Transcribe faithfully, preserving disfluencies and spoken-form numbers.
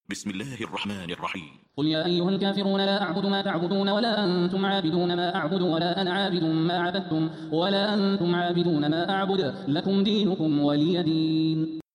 بسم الله الرحمن الرحيم. قل يا أيها الكافرون لا أعبد ما تعبدون ولا أنتم عابدون ما أعبد ولا أنا عابد ما عبدتم ولا أنتم عابدون ما أعبد لكم دينكم ولي دين.